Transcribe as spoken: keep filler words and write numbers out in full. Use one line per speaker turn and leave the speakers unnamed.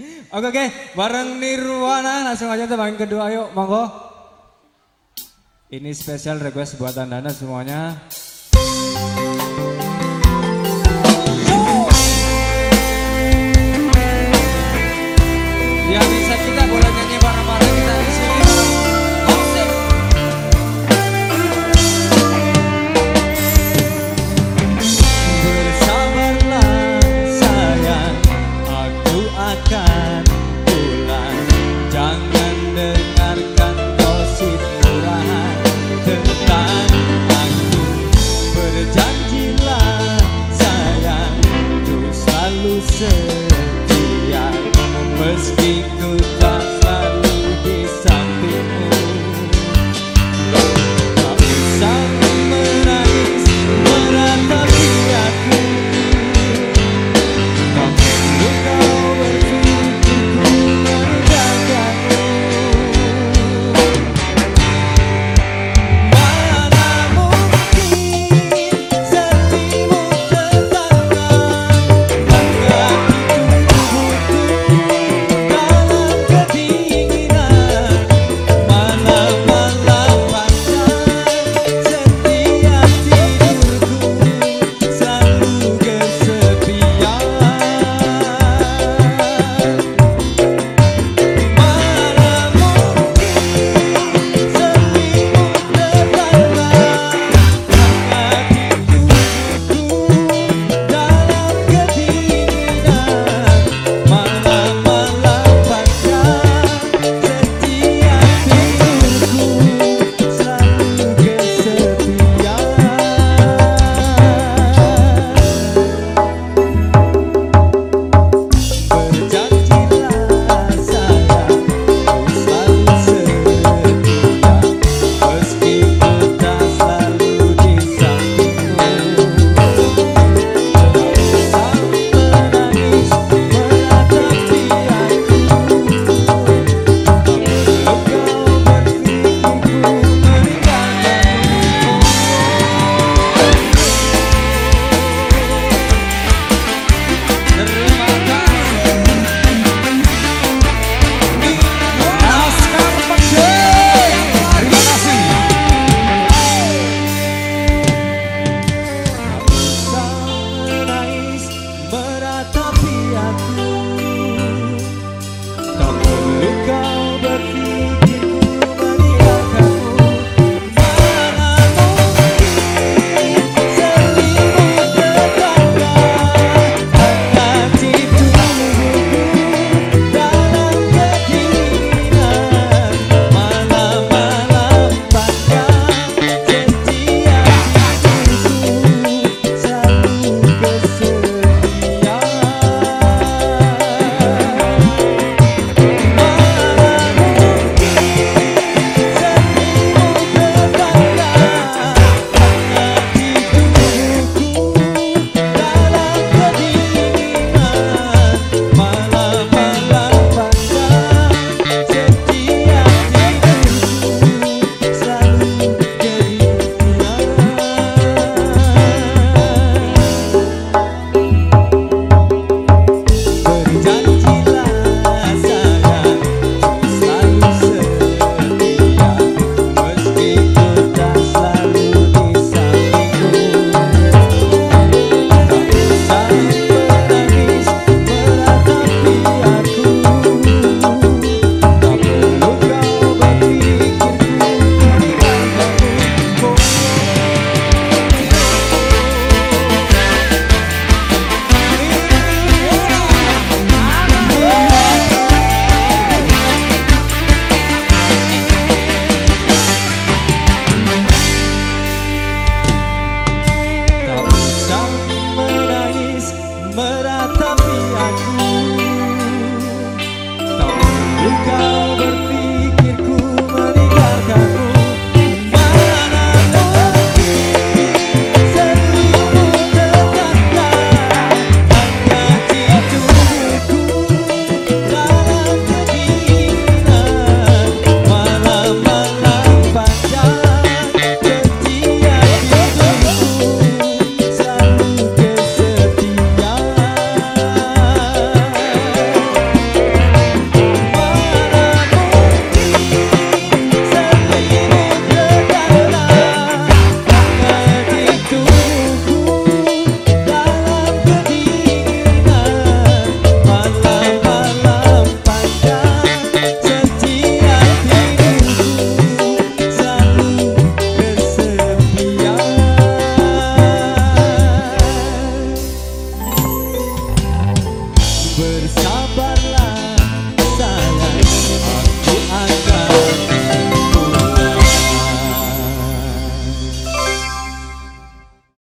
Oke oke, bareng Nirwana langsung aja tebangin kedua, ayo monggo. Ini spesial request buat anda semuanya. Yang bisa kita boleh nyanyi bareng-bareng kita di sini. Asik. Bersabarlah sayang, aku akan pulang. Jangan dengarkan gosip murahan tentang aku. Berjanjilah sayang, untuk selalu setia. Meski ku tak selalu di sampingmu. Tak usah menangis meratapi aku. Tak perlu kau berpikir ku menjagamu.
bersabar